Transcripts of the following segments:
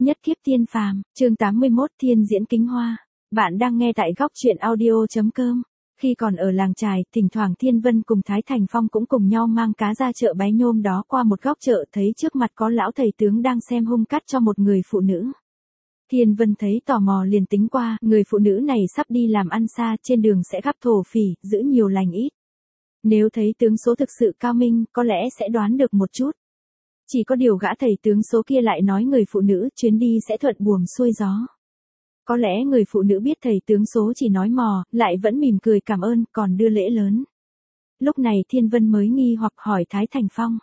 Nhất kiếp tiên phàm, chương 81 Thiên diễn kính hoa. Bạn đang nghe tại góc truyện audio.com. Khi còn ở làng chài, thỉnh thoảng Thiên Vân cùng Thái Thành Phong cũng cùng nhau mang cá ra chợ bái nhôm đó qua một góc chợ, thấy trước mặt có lão thầy tướng đang xem hung cắt cho một người phụ nữ. Thiên Vân thấy tò mò liền tính qua, người phụ nữ này sắp đi làm ăn xa, trên đường sẽ gặp thổ phỉ, giữ nhiều lành ít. Nếu thấy tướng số thực sự cao minh, có lẽ sẽ đoán được một chút. Chỉ có điều gã thầy tướng số kia lại nói người phụ nữ chuyến đi sẽ thuận buồm xuôi gió. Có lẽ người phụ nữ biết thầy tướng số chỉ nói mò, lại vẫn mỉm cười cảm ơn, còn đưa lễ lớn. Lúc này Thiên Vân mới nghi hoặc hỏi Thái Thành Phong.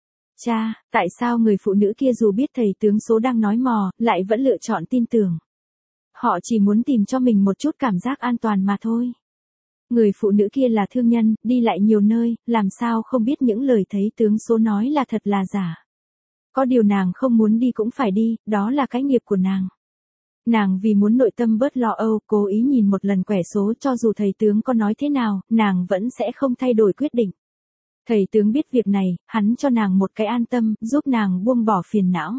Cha, tại sao người phụ nữ kia dù biết thầy tướng số đang nói mò, lại vẫn lựa chọn tin tưởng? Họ chỉ muốn tìm cho mình một chút cảm giác an toàn mà thôi. Người phụ nữ kia là thương nhân, đi lại nhiều nơi, làm sao không biết những lời thấy tướng số nói là thật là giả. Có điều nàng không muốn đi cũng phải đi, đó là cái nghiệp của nàng. Nàng vì muốn nội tâm bớt lo âu, cố ý nhìn một lần quẻ số, cho dù thầy tướng có nói thế nào, nàng vẫn sẽ không thay đổi quyết định. Thầy tướng biết việc này, hắn cho nàng một cái an tâm, giúp nàng buông bỏ phiền não.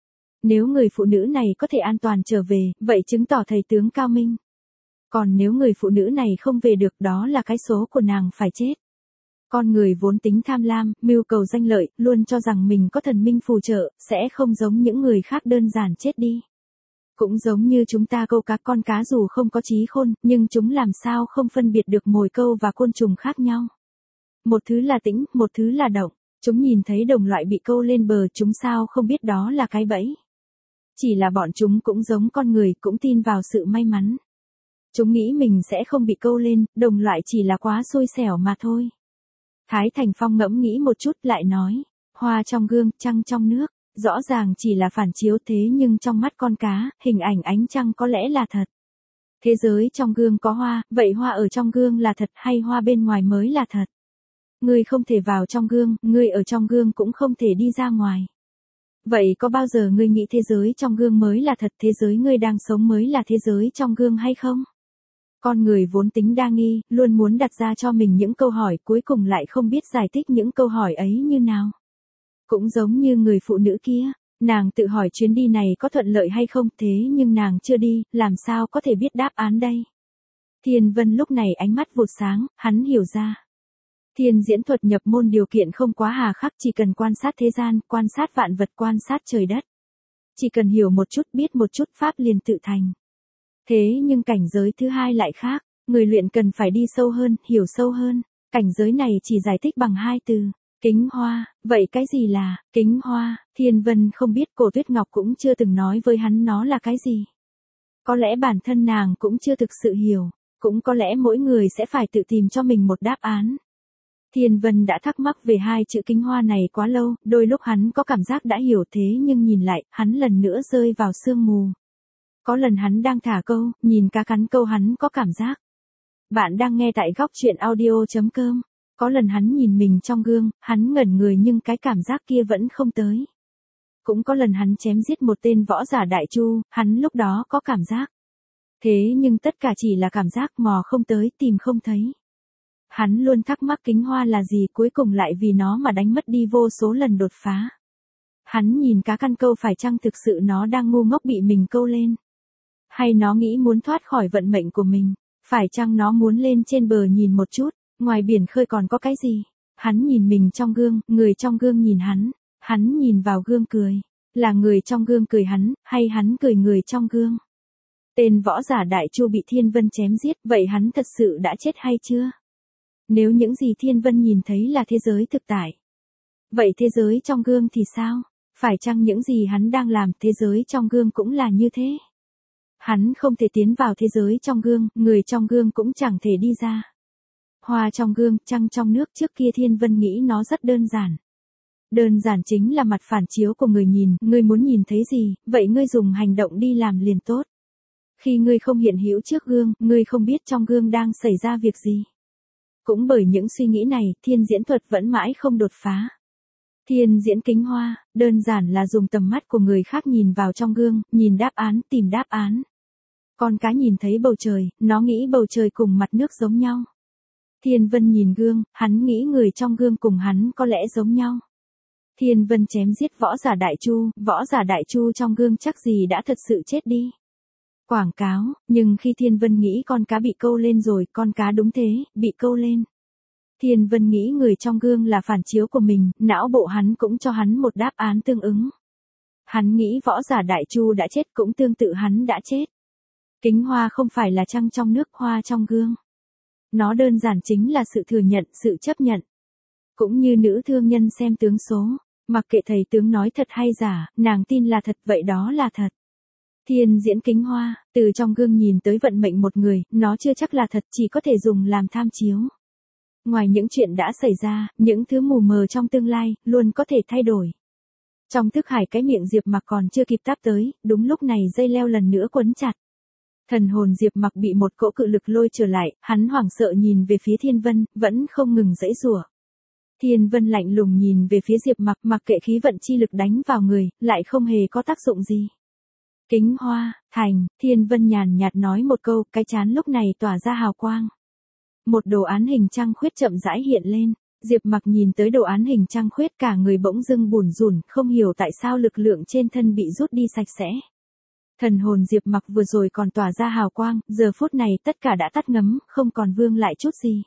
Nếu người phụ nữ này có thể an toàn trở về, vậy chứng tỏ thầy tướng cao minh. Còn nếu người phụ nữ này không về được, đó là cái số của nàng phải chết. Con người vốn tính tham lam, mưu cầu danh lợi, luôn cho rằng mình có thần minh phù trợ, sẽ không giống những người khác đơn giản chết đi. Cũng giống như chúng ta câu cá, con cá dù không có trí khôn, nhưng chúng làm sao không phân biệt được mồi câu và côn trùng khác nhau. Một thứ là tĩnh, một thứ là động. Chúng nhìn thấy đồng loại bị câu lên bờ, chúng sao không biết đó là cái bẫy. Chỉ là bọn chúng cũng giống con người, cũng tin vào sự may mắn. Chúng nghĩ mình sẽ không bị câu lên, đồng loại chỉ là quá xui xẻo mà thôi. Thái Thành Phong ngẫm nghĩ một chút lại nói, hoa trong gương, trăng trong nước, rõ ràng chỉ là phản chiếu thế nhưng trong mắt con cá, hình ảnh ánh trăng có lẽ là thật. Thế giới trong gương có hoa, vậy hoa ở trong gương là thật hay hoa bên ngoài mới là thật? Ngươi không thể vào trong gương, ngươi ở trong gương cũng không thể đi ra ngoài. Vậy có bao giờ ngươi nghĩ thế giới trong gương mới là thật, thế giới ngươi đang sống mới là thế giới trong gương hay không? Con người vốn tính đa nghi, luôn muốn đặt ra cho mình những câu hỏi, cuối cùng lại không biết giải thích những câu hỏi ấy như nào. Cũng giống như người phụ nữ kia, nàng tự hỏi chuyến đi này có thuận lợi hay không, thế nhưng nàng chưa đi, làm sao có thể biết đáp án đây? Thiên Vân lúc này ánh mắt vụt sáng, hắn hiểu ra. Thiên diễn thuật nhập môn điều kiện không quá hà khắc, chỉ cần quan sát thế gian, quan sát vạn vật, quan sát trời đất. Chỉ cần hiểu một chút, biết một chút pháp liền tự thành. Thế nhưng cảnh giới thứ hai lại khác, người luyện cần phải đi sâu hơn, hiểu sâu hơn. Cảnh giới này chỉ giải thích bằng hai từ, kính hoa. Vậy cái gì là kính hoa? Thiên Vân không biết, Cổ Tuyết Ngọc cũng chưa từng nói với hắn nó là cái gì. Có lẽ bản thân nàng cũng chưa thực sự hiểu, cũng có lẽ mỗi người sẽ phải tự tìm cho mình một đáp án. Thiên Vân đã thắc mắc về hai chữ kính hoa này quá lâu, đôi lúc hắn có cảm giác đã hiểu thế nhưng nhìn lại, hắn lần nữa rơi vào sương mù. Có lần hắn đang thả câu, nhìn cá cắn câu hắn có cảm giác. Bạn đang nghe tại góc truyện audio.com. Có lần hắn nhìn mình trong gương, hắn ngẩn người nhưng cái cảm giác kia vẫn không tới. Cũng có lần hắn chém giết một tên võ giả đại chu, hắn lúc đó có cảm giác. Thế nhưng tất cả chỉ là cảm giác, mò không tới, tìm không thấy. Hắn luôn thắc mắc kính hoa là gì, cuối cùng lại vì nó mà đánh mất đi vô số lần đột phá. Hắn nhìn cá căn câu, phải chăng thực sự nó đang ngu ngốc bị mình câu lên? Hay nó nghĩ muốn thoát khỏi vận mệnh của mình? Phải chăng nó muốn lên trên bờ nhìn một chút, ngoài biển khơi còn có cái gì? Hắn nhìn mình trong gương, người trong gương nhìn hắn nhìn vào gương cười. Là người trong gương cười hắn, hay hắn cười người trong gương? Tên võ giả đại chu bị Thiên Vân chém giết, vậy hắn thật sự đã chết hay chưa? Nếu những gì Thiên Vân nhìn thấy là thế giới thực tại, vậy thế giới trong gương thì sao? Phải chăng những gì hắn đang làm, thế giới trong gương cũng là như thế? Hắn không thể tiến vào thế giới trong gương, người trong gương cũng chẳng thể đi ra. Hoa trong gương, trăng trong nước, trước kia Thiên Vân nghĩ nó rất đơn giản. Đơn giản chính là mặt phản chiếu của người nhìn, ngươi muốn nhìn thấy gì, vậy ngươi dùng hành động đi làm liền tốt. Khi ngươi không hiện hữu trước gương, ngươi không biết trong gương đang xảy ra việc gì. Cũng bởi những suy nghĩ này, thiên diễn thuật vẫn mãi không đột phá. Thiên diễn kính hoa, đơn giản là dùng tầm mắt của người khác nhìn vào trong gương, nhìn đáp án, tìm đáp án. Con cá nhìn thấy bầu trời, nó nghĩ bầu trời cùng mặt nước giống nhau. Thiên Vân nhìn gương, hắn nghĩ người trong gương cùng hắn có lẽ giống nhau. Thiên Vân chém giết võ giả Đại Chu trong gương chắc gì đã thật sự chết đi. Quảng cáo, nhưng khi Thiên Vân nghĩ con cá bị câu lên rồi, con cá đúng thế, bị câu lên. Thiên Vân nghĩ người trong gương là phản chiếu của mình, não bộ hắn cũng cho hắn một đáp án tương ứng. Hắn nghĩ võ giả Đại Chu đã chết cũng tương tự hắn đã chết. Kính hoa không phải là trăng trong nước, hoa trong gương. Nó đơn giản chính là sự thừa nhận, sự chấp nhận. Cũng như nữ thương nhân xem tướng số, mặc kệ thầy tướng nói thật hay giả, nàng tin là thật, vậy đó là thật. Thiên diễn kính hoa, từ trong gương nhìn tới vận mệnh một người, nó chưa chắc là thật, chỉ có thể dùng làm tham chiếu. Ngoài những chuyện đã xảy ra, những thứ mù mờ trong tương lai, luôn có thể thay đổi. Trong thức hải cái miệng Diệp Mặc còn chưa kịp táp tới, đúng lúc này dây leo lần nữa quấn chặt. Thần hồn Diệp Mặc bị một cỗ cự lực lôi trở lại, hắn hoảng sợ nhìn về phía Thiên Vân, vẫn không ngừng giãy giụa. Thiên Vân lạnh lùng nhìn về phía Diệp Mặc, mặc kệ khí vận chi lực đánh vào người, lại không hề có tác dụng gì. Kính hoa, thành, Thiên Vân nhàn nhạt nói một câu, cái trán lúc này tỏa ra hào quang. Một đồ án hình trăng khuyết chậm rãi hiện lên, Diệp Mặc nhìn tới đồ án hình trăng khuyết cả người bỗng dưng bủn rủn, không hiểu tại sao lực lượng trên thân bị rút đi sạch sẽ. Thần hồn Diệp Mặc vừa rồi còn tỏa ra hào quang, giờ phút này tất cả đã tắt ngấm, không còn vương lại chút gì.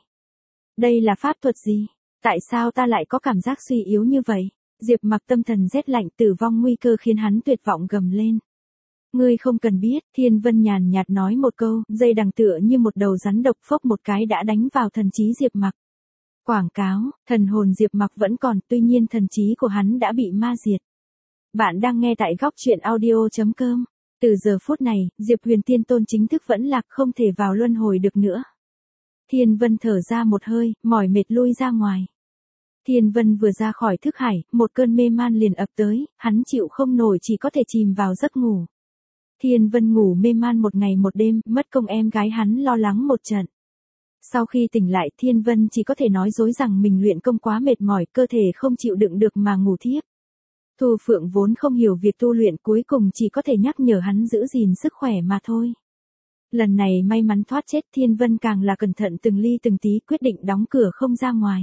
Đây là pháp thuật gì? Tại sao ta lại có cảm giác suy yếu như vậy? Diệp Mặc tâm thần rét lạnh, tử vong nguy cơ khiến hắn tuyệt vọng gầm lên. Ngươi không cần biết, Thiên Vân nhàn nhạt nói một câu, dây đằng tựa như một đầu rắn độc phốc một cái đã đánh vào thần trí Diệp Mặc. Quảng cáo, thần hồn Diệp Mặc vẫn còn, tuy nhiên thần trí của hắn đã bị ma diệt. Bạn đang nghe tại góc truyện audio.com. Từ giờ phút này, Diệp Huyền Tiên Tôn chính thức vẫn lạc, không thể vào luân hồi được nữa. Thiên Vân thở ra một hơi, mỏi mệt lui ra ngoài. Thiên Vân vừa ra khỏi thức hải, một cơn mê man liền ập tới, hắn chịu không nổi chỉ có thể chìm vào giấc ngủ. Thiên Vân ngủ mê man một ngày một đêm, mất công em gái hắn lo lắng một trận. Sau khi tỉnh lại, Thiên Vân chỉ có thể nói dối rằng mình luyện công quá mệt mỏi, cơ thể không chịu đựng được mà ngủ thiếp. Thu Phượng vốn không hiểu việc tu luyện, cuối cùng chỉ có thể nhắc nhở hắn giữ gìn sức khỏe mà thôi. Lần này may mắn thoát chết, Thiên Vân càng là cẩn thận từng ly từng tí, quyết định đóng cửa không ra ngoài.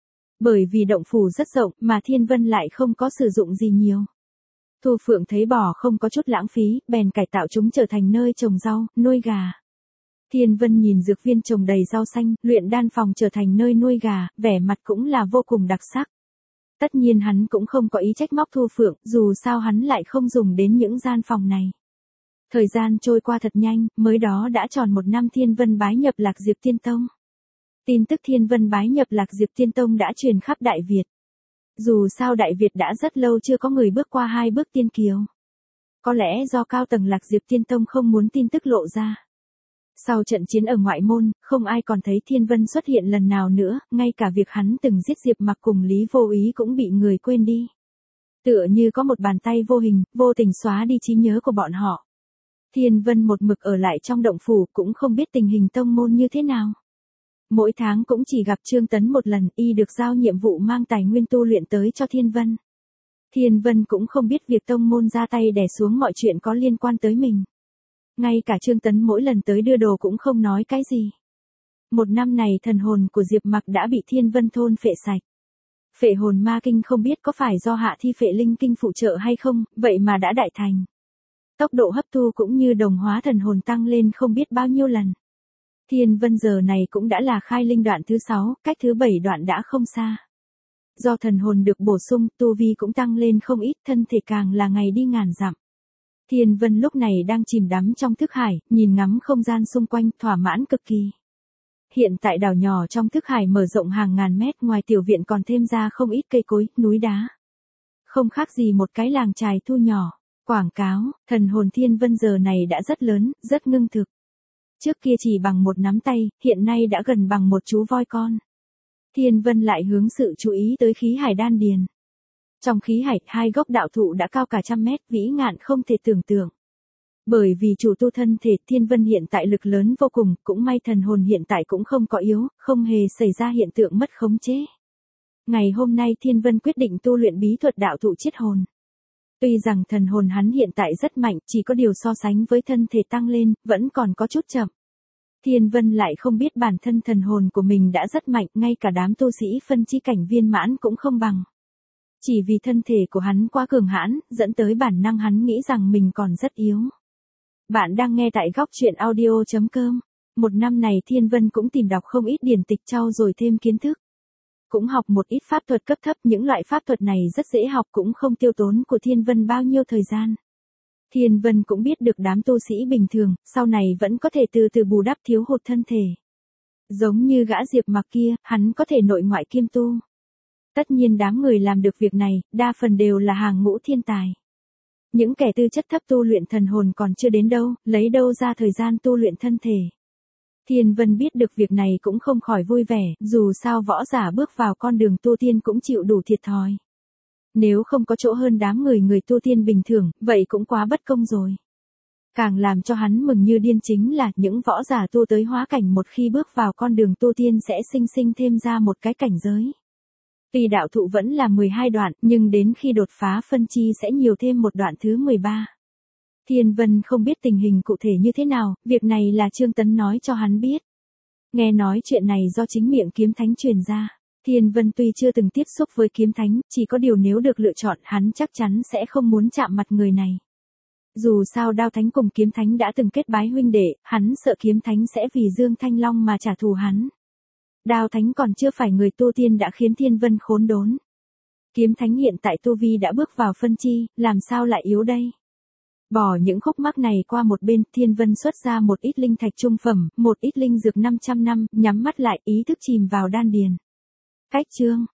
Bởi vì động phủ rất rộng mà Thiên Vân lại không có sử dụng gì nhiều. Thu Phượng thấy bò không có chút lãng phí, bèn cải tạo chúng trở thành nơi trồng rau, nuôi gà. Thiên Vân nhìn dược viên trồng đầy rau xanh, luyện đan phòng trở thành nơi nuôi gà, vẻ mặt cũng là vô cùng đặc sắc. Tất nhiên hắn cũng không có ý trách móc Thu Phượng, dù sao hắn lại không dùng đến những gian phòng này. Thời gian trôi qua thật nhanh, mới đó đã tròn 1 năm Thiên Vân bái nhập Lạc Diệp Tiên Tông. Tin tức Thiên Vân bái nhập Lạc Diệp Tiên Tông đã truyền khắp Đại Việt. Dù sao Đại Việt đã rất lâu chưa có người bước qua 2 bước tiên kiều. Có lẽ do cao tầng Lạc Diệp Tiên Tông không muốn tin tức lộ ra. Sau trận chiến ở ngoại môn, không ai còn thấy Thiên Vân xuất hiện lần nào nữa, ngay cả việc hắn từng giết Diệp Mặc cùng Lý Vô Ý cũng bị người quên đi. Tựa như có một bàn tay vô hình, vô tình xóa đi trí nhớ của bọn họ. Thiên Vân một mực ở lại trong động phủ, cũng không biết tình hình tông môn như thế nào. Mỗi tháng cũng chỉ gặp Trương Tấn một lần, y được giao nhiệm vụ mang tài nguyên tu luyện tới cho Thiên Vân. Thiên Vân cũng không biết việc tông môn ra tay đè xuống mọi chuyện có liên quan tới mình. Ngay cả Trương Tấn mỗi lần tới đưa đồ cũng không nói cái gì. 1 năm này thần hồn của Diệp Mặc đã bị Thiên Vân thôn phệ sạch. Phệ hồn ma kinh không biết có phải do hạ thi phệ linh kinh phụ trợ hay không, vậy mà đã đại thành. Tốc độ hấp thu cũng như đồng hóa thần hồn tăng lên không biết bao nhiêu lần. Thiên Vân giờ này cũng đã là khai linh đoạn thứ 6, cách thứ 7 đoạn đã không xa. Do thần hồn được bổ sung, tu vi cũng tăng lên không ít, thân thể càng là ngày đi ngàn dặm. Thiên Vân lúc này đang chìm đắm trong thức hải, nhìn ngắm không gian xung quanh, thỏa mãn cực kỳ. Hiện tại đảo nhỏ trong thức hải mở rộng hàng ngàn mét, ngoài tiểu viện còn thêm ra không ít cây cối, núi đá. Không khác gì một cái làng chài thu nhỏ. Quảng cáo, thần hồn Thiên Vân giờ này đã rất lớn, rất ngưng thực. Trước kia chỉ bằng một nắm tay, hiện nay đã gần bằng một chú voi con. Thiên Vân lại hướng sự chú ý tới khí hải đan điền. Trong khí hải, 2 gốc đạo thụ đã cao cả 100 mét, vĩ ngạn không thể tưởng tượng. Bởi vì chủ tu thân thể, Thiên Vân hiện tại lực lớn vô cùng, cũng may thần hồn hiện tại cũng không có yếu, không hề xảy ra hiện tượng mất khống chế. Ngày hôm nay Thiên Vân quyết định tu luyện bí thuật đạo thụ chiết hồn. Tuy rằng thần hồn hắn hiện tại rất mạnh, chỉ có điều so sánh với thân thể tăng lên, vẫn còn có chút chậm. Thiên Vân lại không biết bản thân thần hồn của mình đã rất mạnh, ngay cả đám tu sĩ phân chi cảnh viên mãn cũng không bằng. Chỉ vì thân thể của hắn quá cường hãn, dẫn tới bản năng hắn nghĩ rằng mình còn rất yếu. Bạn đang nghe tại góc truyện audio.com. Một năm này Thiên Vân cũng tìm đọc không ít điển tịch trau dồi thêm kiến thức. Cũng học một ít pháp thuật cấp thấp, những loại pháp thuật này rất dễ học cũng không tiêu tốn của Thiên Vân bao nhiêu thời gian. Thiên Vân cũng biết được đám tu sĩ bình thường, sau này vẫn có thể từ từ bù đắp thiếu hụt thân thể. Giống như gã Diệp Mặc kia, hắn có thể nội ngoại kiêm tu. Tất nhiên đám người làm được việc này, đa phần đều là hàng ngũ thiên tài. Những kẻ tư chất thấp tu luyện thần hồn còn chưa đến đâu, lấy đâu ra thời gian tu luyện thân thể. Thiên Vân biết được việc này cũng không khỏi vui vẻ, dù sao võ giả bước vào con đường tu tiên cũng chịu đủ thiệt thòi. Nếu không có chỗ hơn đám người tu tiên bình thường, vậy cũng quá bất công rồi. Càng làm cho hắn mừng như điên chính là những võ giả tu tới hóa cảnh một khi bước vào con đường tu tiên sẽ sinh thêm ra một cái cảnh giới. Tuy đạo thụ vẫn là 12 đoạn, nhưng đến khi đột phá phân chi sẽ nhiều thêm một đoạn thứ 13. Thiên Vân không biết tình hình cụ thể như thế nào, việc này là Trương Tấn nói cho hắn biết. Nghe nói chuyện này do chính miệng Kiếm Thánh truyền ra. Thiên Vân tuy chưa từng tiếp xúc với Kiếm Thánh, chỉ có điều nếu được lựa chọn hắn chắc chắn sẽ không muốn chạm mặt người này. Dù sao Đao Thánh cùng Kiếm Thánh đã từng kết bái huynh đệ, hắn sợ Kiếm Thánh sẽ vì Dương Thanh Long mà trả thù hắn. Đao Thánh còn chưa phải người tu tiên đã khiến Thiên Vân khốn đốn. Kiếm Thánh hiện tại tu vi đã bước vào phân chi, làm sao lại yếu đây? Bỏ những khúc mắc này qua một bên, Thiên Vân xuất ra một ít linh thạch trung phẩm, một ít linh dược 500 năm, nhắm mắt lại ý thức chìm vào đan điền. Cách chương